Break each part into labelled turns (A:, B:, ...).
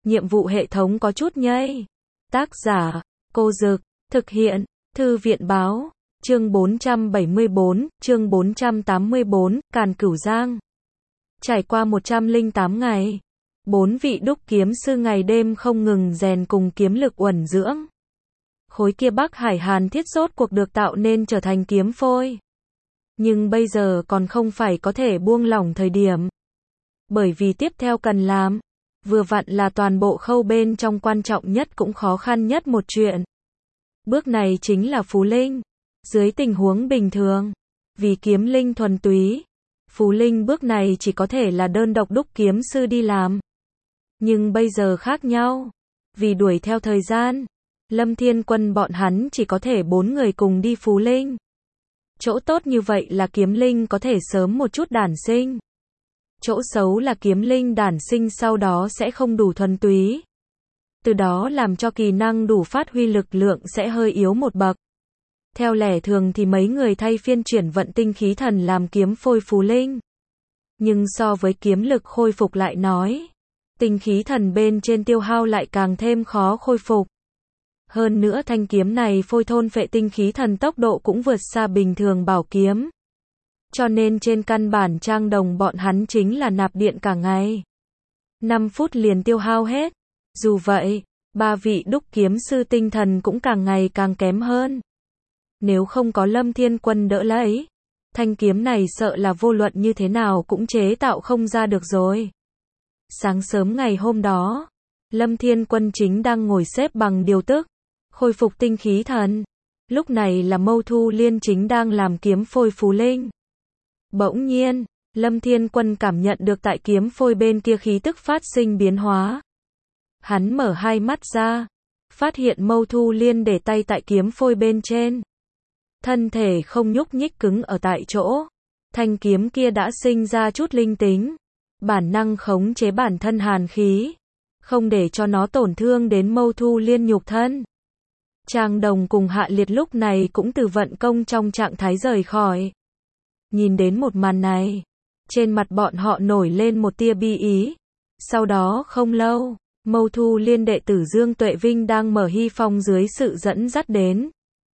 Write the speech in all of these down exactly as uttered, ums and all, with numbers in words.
A: nhiệm vụ hệ thống có chút nhây. Tác giả, Cô Dực, thực hiện, Thư viện Báo, chương bốn trăm bảy mươi bốn, chương bốn trăm tám mươi bốn, Càn Cửu Giang. Trải qua một trăm lẻ tám ngày, bốn vị đúc kiếm sư ngày đêm không ngừng rèn cùng kiếm lực uẩn dưỡng. Khối kia Bắc Hải Hàn thiết rốt cuộc được tạo nên trở thành kiếm phôi. Nhưng bây giờ còn không phải có thể buông lỏng thời điểm. Bởi vì tiếp theo cần làm, vừa vặn là toàn bộ khâu bên trong quan trọng nhất cũng khó khăn nhất một chuyện. Bước này chính là phú linh. Dưới tình huống bình thường, vì kiếm linh thuần túy, phú linh bước này chỉ có thể là đơn độc đúc kiếm sư đi làm. Nhưng bây giờ khác nhau. Vì đuổi theo thời gian, Lâm Thiên Quân bọn hắn chỉ có thể bốn người cùng đi phú linh. Chỗ tốt như vậy là kiếm linh có thể sớm một chút đản sinh. Chỗ xấu là kiếm linh đản sinh sau đó sẽ không đủ thuần túy. Từ đó làm cho kỳ năng đủ phát huy lực lượng sẽ hơi yếu một bậc. Theo lẽ thường thì mấy người thay phiên chuyển vận tinh khí thần làm kiếm phôi phú linh. Nhưng so với kiếm lực khôi phục lại nói, tinh khí thần bên trên tiêu hao lại càng thêm khó khôi phục. Hơn nữa thanh kiếm này phôi thôn phệ tinh khí thần tốc độ cũng vượt xa bình thường bảo kiếm. Cho nên trên căn bản Trang Đồng bọn hắn chính là nạp điện cả ngày. năm phút liền tiêu hao hết. Dù vậy, ba vị đúc kiếm sư tinh thần cũng càng ngày càng kém hơn. Nếu không có Lâm Thiên Quân đỡ lấy, thanh kiếm này sợ là vô luận như thế nào cũng chế tạo không ra được rồi. Sáng sớm ngày hôm đó, Lâm Thiên Quân chính đang ngồi xếp bằng điều tức, khôi phục tinh khí thần. Lúc này là Mâu Thu Liên chính đang làm kiếm phôi phú linh. Bỗng nhiên, Lâm Thiên Quân cảm nhận được tại kiếm phôi bên kia khí tức phát sinh biến hóa. Hắn mở hai mắt ra, phát hiện Mâu Thu Liên để tay tại kiếm phôi bên trên. Thân thể không nhúc nhích cứng ở tại chỗ. Thanh kiếm kia đã sinh ra chút linh tính. Bản năng khống chế bản thân hàn khí. Không để cho nó tổn thương đến Mâu Thu Liên nhục thân. Trang Đồng cùng Hạ Liệt lúc này cũng từ vận công trong trạng thái rời khỏi. Nhìn đến một màn này, trên mặt bọn họ nổi lên một tia bi ý. Sau đó không lâu, Mâu Thu Liên đệ tử Dương Tuệ Vinh đang mở hy phong dưới sự dẫn dắt đến.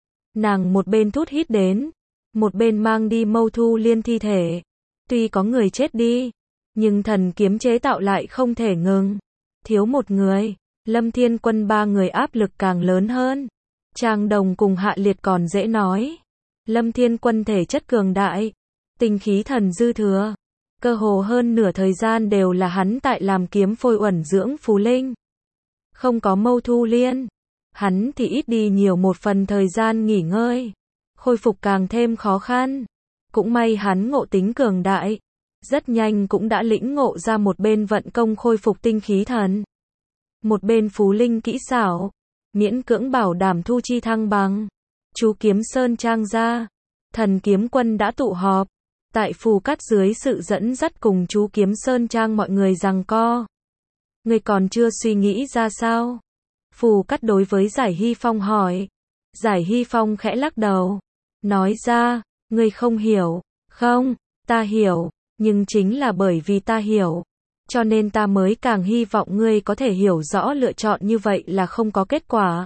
A: Nàng một bên thút hít đến, một bên mang đi Mâu Thu Liên thi thể. Tuy có người chết đi, nhưng thần kiếm chế tạo lại không thể ngừng. Thiếu một người, Lâm Thiên Quân ba người áp lực càng lớn hơn. Trang Đồng cùng Hạ Liệt còn dễ nói. Lâm Thiên Quân thể chất cường đại, tinh khí thần dư thừa. Cơ hồ hơn nửa thời gian đều là hắn tại làm kiếm phôi uẩn dưỡng phú linh. Không có Mâu Thu Liên, hắn thì ít đi nhiều một phần thời gian nghỉ ngơi. Khôi phục càng thêm khó khăn. Cũng may hắn ngộ tính cường đại. Rất nhanh cũng đã lĩnh ngộ ra một bên vận công khôi phục tinh khí thần. Một bên phú linh kỹ xảo. Miễn cưỡng bảo đảm thu chi thăng bằng. Chú Kiếm Sơn Trang ra. Thần kiếm quân đã tụ họp. Tại Phù Cát dưới sự dẫn dắt cùng chú Kiếm Sơn Trang mọi người giằng co. Người còn chưa suy nghĩ ra sao? Phù Cát đối với Giải Hy Phong hỏi. Giải Hy Phong khẽ lắc đầu. Nói ra, ngươi không hiểu. Không, ta hiểu. Nhưng chính là bởi vì ta hiểu. Cho nên ta mới càng hy vọng ngươi có thể hiểu rõ lựa chọn như vậy là không có kết quả.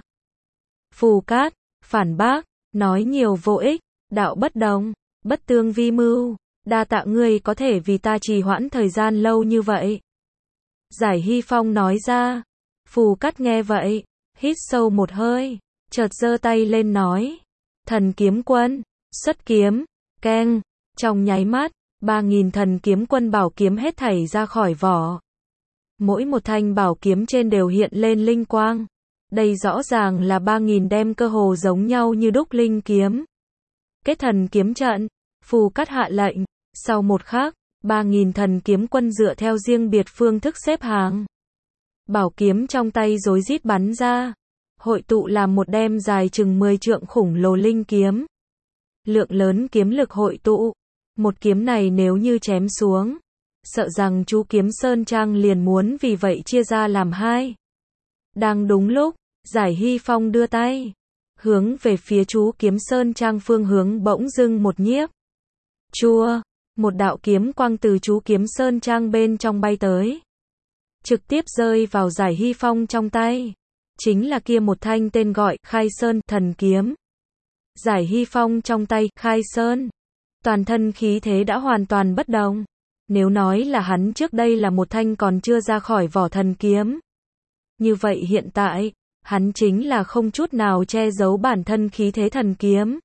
A: Phù Cát, phản bác, nói nhiều vô ích, đạo bất đồng, bất tương vi mưu, đa tạ ngươi có thể vì ta trì hoãn thời gian lâu như vậy. Giải Hy Phong nói ra. Phù Cát nghe vậy, hít sâu một hơi, chợt giơ tay lên nói. Thần kiếm quân, xuất kiếm, keng, trong nháy mắt. Ba nghìn thần kiếm quân bảo kiếm hết thảy ra khỏi vỏ. Mỗi một thanh bảo kiếm trên đều hiện lên linh quang. Đây rõ ràng là ba nghìn đem cơ hồ giống nhau như đúc linh kiếm. Kết thần kiếm trận, Phù Cát hạ lệnh. Sau một khắc, ba nghìn thần kiếm quân dựa theo riêng biệt phương thức xếp hàng. Bảo kiếm trong tay rối rít bắn ra. Hội tụ làm một đem dài chừng mười trượng khủng lồ linh kiếm. Lượng lớn kiếm lực hội tụ. Một kiếm này nếu như chém xuống, sợ rằng chú Kiếm Sơn Trang liền muốn vì vậy chia ra làm hai. Đang đúng lúc, Giải Hy Phong đưa tay, hướng về phía chú Kiếm Sơn Trang phương hướng bỗng dưng một nhiếp. Chua, một đạo kiếm quang từ chú Kiếm Sơn Trang bên trong bay tới. trực tiếp rơi vào Giải Hy Phong trong tay. Chính là kia một thanh tên gọi Khai Sơn thần kiếm. Giải Hy Phong trong tay Khai Sơn, toàn thân khí thế đã hoàn toàn bất đồng. Nếu nói là hắn trước đây là một thanh còn chưa ra khỏi vỏ thần kiếm, như vậy hiện tại, hắn chính là không chút nào che giấu bản thân khí thế thần kiếm,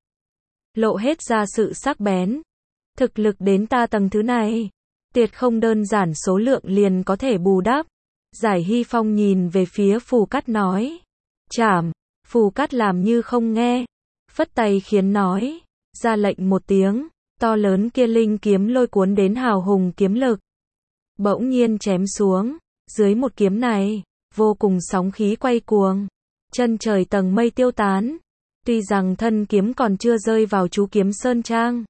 A: lộ hết ra sự sắc bén. Thực lực đến ta tầng thứ này, tuyệt không đơn giản số lượng liền có thể bù đắp. Giải Hy Phong nhìn về phía Phù Cát nói, chảm. Phù Cát làm như không nghe, phất tay khiến nói, ra lệnh một tiếng, to lớn kia linh kiếm lôi cuốn đến hào hùng kiếm lực, bỗng nhiên chém xuống. Dưới một kiếm này, vô cùng sóng khí quay cuồng, chân trời tầng mây tiêu tán. Tuy rằng thân kiếm còn chưa rơi vào chú kiếm sơn trang,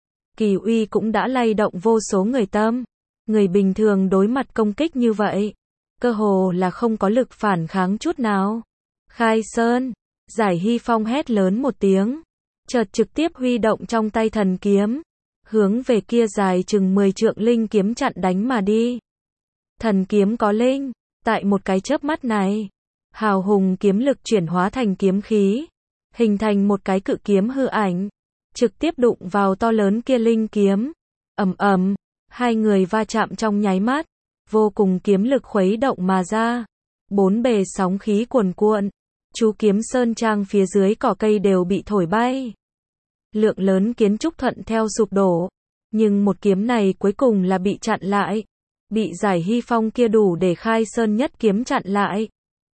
A: kỳ uy cũng đã lay động vô số người tâm. Người bình thường đối mặt công kích như vậy, cơ hồ là không có lực phản kháng chút nào. Khai Sơn, Giải Hy Phong hét lớn một tiếng, chợt trực tiếp huy động trong tay thần kiếm, hướng về kia dài chừng mười trượng linh kiếm chặn đánh mà đi. Thần kiếm có linh, tại một cái chớp mắt này, hào hùng kiếm lực chuyển hóa thành kiếm khí, hình thành một cái cự kiếm hư ảnh, trực tiếp đụng vào to lớn kia linh kiếm. Ầm ầm, hai người va chạm trong nháy mắt, vô cùng kiếm lực khuấy động mà ra, bốn bề sóng khí cuồn cuộn, chú kiếm sơn trang phía dưới cỏ cây đều bị thổi bay. Lượng lớn kiến trúc thuận theo sụp đổ, nhưng một kiếm này cuối cùng là bị chặn lại, bị Giải Hy Phong kia đủ để Khai Sơn nhất kiếm chặn lại.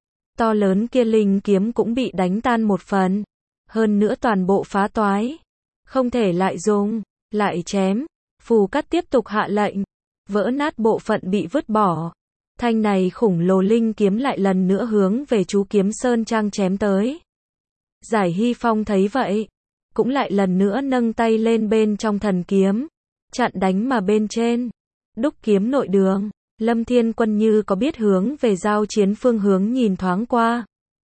A: To lớn kia linh kiếm cũng bị đánh tan một phần, hơn nữa toàn bộ phá toái, không thể lại dùng, lại chém. Phù Cát tiếp tục hạ lệnh, vỡ nát bộ phận bị vứt bỏ. Thanh này khủng lồ linh kiếm lại lần nữa hướng về chú kiếm sơn trang chém tới. Giải Hy Phong thấy vậy, cũng lại lần nữa nâng tay lên bên trong thần kiếm, chặn đánh mà bên trên. Đúc kiếm nội đường, Lâm Thiên Quân như có biết hướng về giao chiến phương hướng nhìn thoáng qua.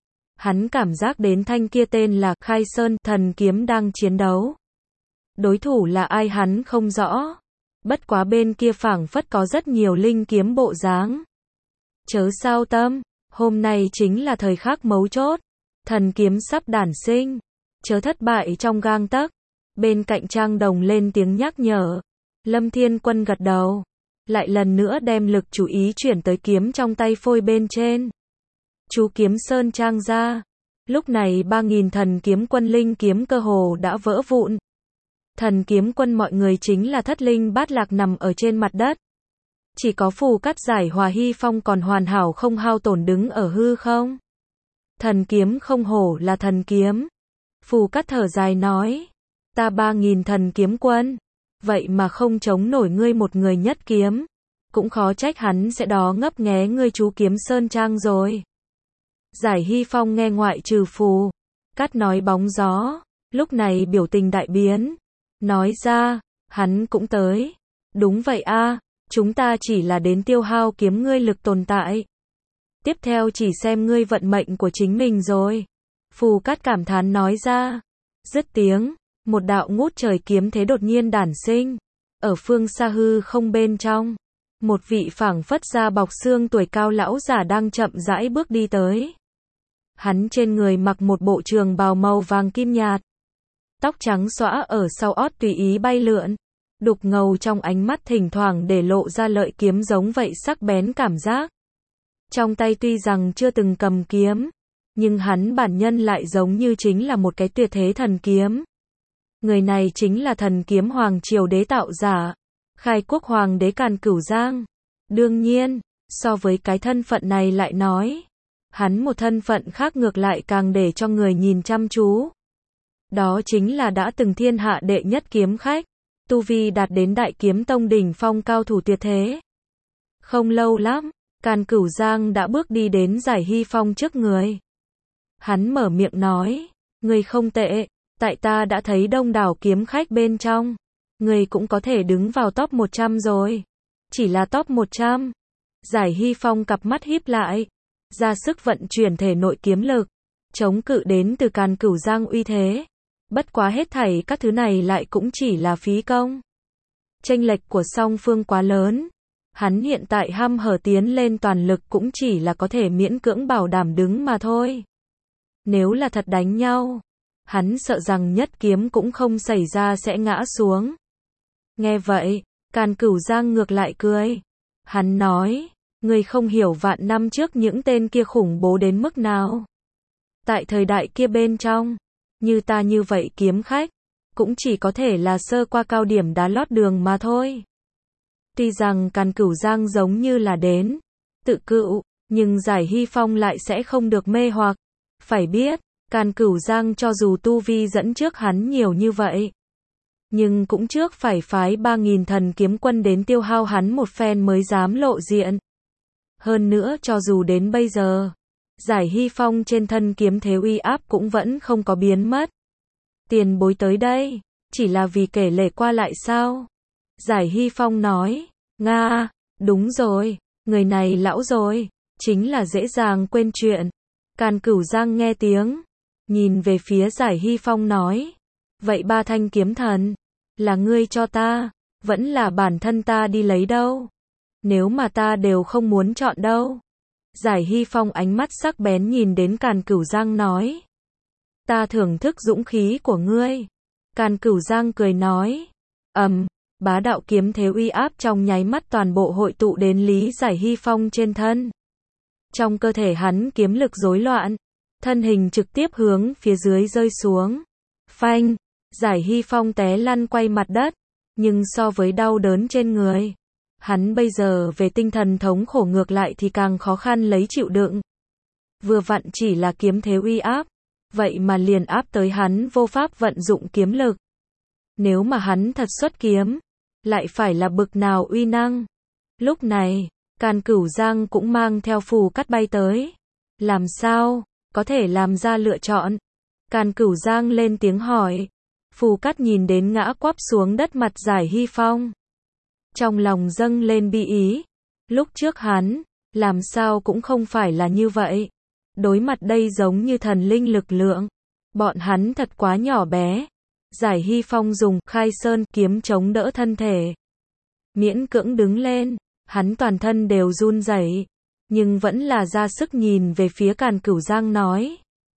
A: Hắn cảm giác đến thanh kia tên là Khai Sơn thần kiếm đang chiến đấu. Đối thủ là ai hắn không rõ, bất quá bên kia phảng phất có rất nhiều linh kiếm bộ dáng. Chớ sao tâm, hôm nay chính là thời khắc mấu chốt, thần kiếm sắp đản sinh, chớ thất bại trong gang tấc. Bên cạnh Trang Đồng lên tiếng nhắc nhở. Lâm Thiên Quân gật đầu, lại lần nữa đem lực chú ý chuyển tới kiếm trong tay phôi bên trên. Chú kiếm sơn trang ra, lúc này ba nghìn thần kiếm quân linh kiếm cơ hồ đã vỡ vụn. Thần kiếm quân mọi người chính là thất linh bát lạc nằm ở trên mặt đất. Chỉ có Phù Cát Giải Hòa Hy Phong còn hoàn hảo không hao tổn đứng ở hư không. Thần kiếm không hổ là thần kiếm. Phù Cát thở dài nói, ta ba nghìn thần kiếm quân, vậy mà không chống nổi ngươi một người nhất kiếm, cũng khó trách hắn sẽ đó ngấp nghé ngươi chú kiếm sơn trang rồi. Giải Hy Phong nghe ngoại trừ Phù Cát nói bóng gió, lúc này biểu tình đại biến, nói ra, hắn cũng tới. Đúng vậy a, chúng ta chỉ là đến tiêu hao kiếm ngươi lực tồn tại. Tiếp theo chỉ xem ngươi vận mệnh của chính mình rồi. Phù Cát cảm thán nói ra. Dứt tiếng, một đạo ngút trời kiếm thế đột nhiên đản sinh. Ở phương xa hư không bên trong, một vị phảng phất da bọc xương tuổi cao lão giả đang chậm rãi bước đi tới. Hắn trên người mặc một bộ trường bào màu vàng kim nhạt, tóc trắng xõa ở sau ót tùy ý bay lượn, đục ngầu trong ánh mắt thỉnh thoảng để lộ ra lợi kiếm giống vậy sắc bén cảm giác. Trong tay tuy rằng chưa từng cầm kiếm, nhưng hắn bản nhân lại giống như chính là một cái tuyệt thế thần kiếm. Người này chính là thần kiếm hoàng triều đế tạo giả, khai quốc hoàng đế Càn Cửu Giang. Đương nhiên, so với cái thân phận này lại nói, hắn một thân phận khác ngược lại càng để cho người nhìn chăm chú. Đó chính là đã từng thiên hạ đệ nhất kiếm khách, tu vi đạt đến đại kiếm tông đỉnh phong cao thủ tuyệt thế. Không lâu lắm, Càn Cửu Giang đã bước đi đến Giải Hy Phong trước người. Hắn mở miệng nói, người không tệ, tại ta đã thấy đông đảo kiếm khách bên trong, người cũng có thể đứng vào top một trăm rồi. Chỉ là top một trăm. Giải Hy Phong cặp mắt híp lại, ra sức vận chuyển thể nội kiếm lực, chống cự đến từ Càn Cửu Giang uy thế. Bất quá hết thảy các thứ này lại cũng chỉ là phí công. Chênh lệch của song phương quá lớn, Hắn hiện tại hăm hở tiến lên toàn lực cũng chỉ là có thể miễn cưỡng bảo đảm đứng mà thôi. Nếu là thật đánh nhau, hắn sợ rằng nhất kiếm cũng không xảy ra sẽ ngã xuống. Nghe vậy, Càn Cửu Giang ngược lại cười. Hắn nói, ngươi không hiểu vạn năm trước những tên kia khủng bố đến mức nào. Tại thời đại kia bên trong, như ta như vậy kiếm khách, cũng chỉ có thể là sơ qua cao điểm đá lót đường mà thôi. Tuy rằng Càn Cửu Giang giống như là đến tự cựu, nhưng Giải Hy Phong lại sẽ không được mê hoặc. Phải biết, Càn Cửu Giang cho dù tu vi dẫn trước hắn nhiều như vậy, nhưng cũng trước phải phái ba nghìn thần kiếm quân đến tiêu hao hắn một phen mới dám lộ diện. Hơn nữa cho dù đến bây giờ, Giải Hy Phong trên thân kiếm thế uy áp cũng vẫn không có biến mất. Tiền bối tới đây, chỉ là vì kể lể qua lại sao? Giải Hy Phong nói, Nga, đúng rồi, người này lão rồi, chính là dễ dàng quên chuyện. Càn Cửu Giang nghe tiếng, nhìn về phía Giải Hy Phong nói, vậy ba thanh kiếm thần, là ngươi cho ta, vẫn là bản thân ta đi lấy đâu? Nếu mà ta đều không muốn chọn đâu. Giải Hy Phong ánh mắt sắc bén nhìn đến Càn Cửu Giang nói, ta thưởng thức dũng khí của ngươi. Càn Cửu Giang cười nói, ầm, bá đạo kiếm thế uy áp trong nháy mắt toàn bộ hội tụ đến Lý Giải Hy Phong trên thân. Trong cơ thể hắn kiếm lực rối loạn, thân hình trực tiếp hướng phía dưới rơi xuống. Phanh, Giải Hy Phong té lăn quay mặt đất, nhưng so với đau đớn trên người, hắn bây giờ về tinh thần thống khổ ngược lại thì càng khó khăn lấy chịu đựng. Vừa vặn chỉ là kiếm thế uy áp, vậy mà liền áp tới hắn vô pháp vận dụng kiếm lực. Nếu mà hắn thật xuất kiếm, lại phải là bực nào uy năng. Lúc này, Càn Cửu Giang cũng mang theo phù cắt bay tới. Làm sao có thể làm ra lựa chọn? Càn Cửu Giang lên tiếng hỏi. Phù cắt nhìn đến ngã quắp xuống đất mặt Giải Hy Phong, trong lòng dâng lên bi ý. Lúc trước hắn, làm sao cũng không phải là như vậy. Đối mặt đây giống như thần linh lực lượng, bọn hắn thật quá nhỏ bé. Giải Hy Phong dùng Khai Sơn kiếm chống đỡ thân thể, miễn cưỡng đứng lên, hắn toàn thân đều run rẩy, nhưng vẫn là ra sức nhìn về phía Càn Cửu Giang nói,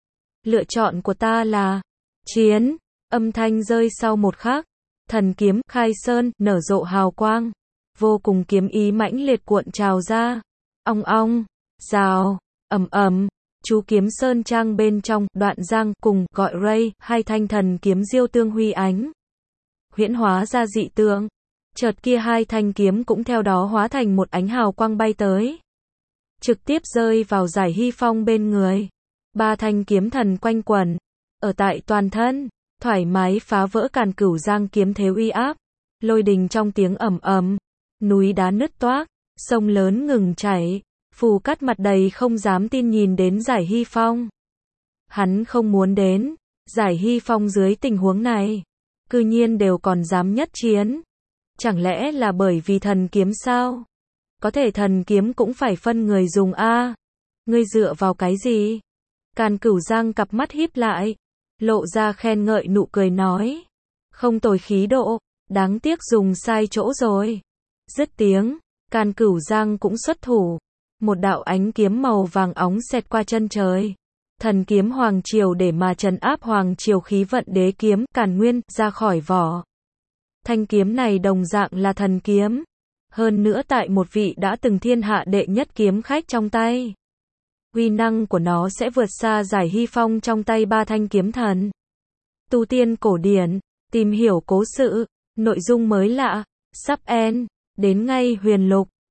A: lựa chọn của ta là chiến. Âm thanh rơi sau một khắc, thần kiếm Khai Sơn nở rộ hào quang, vô cùng kiếm ý mãnh liệt cuộn trào ra. Ong ong, rào, ầm ầm, chú kiếm sơn trang bên trong, Đoạn Giang cùng gọi Ray, hai thanh thần kiếm diêu tương huy ánh, huyễn hóa ra dị tượng. Chợt kia hai thanh kiếm cũng theo đó hóa thành một ánh hào quang bay tới, trực tiếp rơi vào Giải Hy Phong bên người. Ba thanh kiếm thần quanh quẩn ở tại toàn thân, thoải mái phá vỡ Càn Cửu Giang kiếm thế uy áp. Lôi đình trong tiếng ầm ầm, núi đá nứt toác, sông lớn ngừng chảy. Phù cắt mặt đầy không dám tin nhìn đến Giải Hy Phong. Hắn không muốn đến, Giải Hy Phong dưới tình huống này, cư nhiên đều còn dám nhất chiến. Chẳng lẽ là bởi vì thần kiếm sao? Có thể thần kiếm cũng phải phân người dùng a. Ngươi dựa vào cái gì? Càn Cửu Giang cặp mắt híp lại, lộ ra khen ngợi nụ cười nói, không tồi khí độ, đáng tiếc dùng sai chỗ rồi. Dứt tiếng, Càn Cửu Giang cũng xuất thủ. Một đạo ánh kiếm màu vàng óng xẹt qua chân trời. Thần kiếm Hoàng Triều để mà trấn áp Hoàng Triều khí vận đế kiếm Càn Nguyên ra khỏi vỏ. Thanh kiếm này đồng dạng là thần kiếm. Hơn nữa tại một vị đã từng thiên hạ đệ nhất kiếm khách trong tay. Uy năng của nó sẽ vượt xa Giải Hy Phong trong tay ba thanh kiếm thần. Tu tiên cổ điển, tìm hiểu cố sự, nội dung mới lạ, sắp end, đến ngay huyền lục.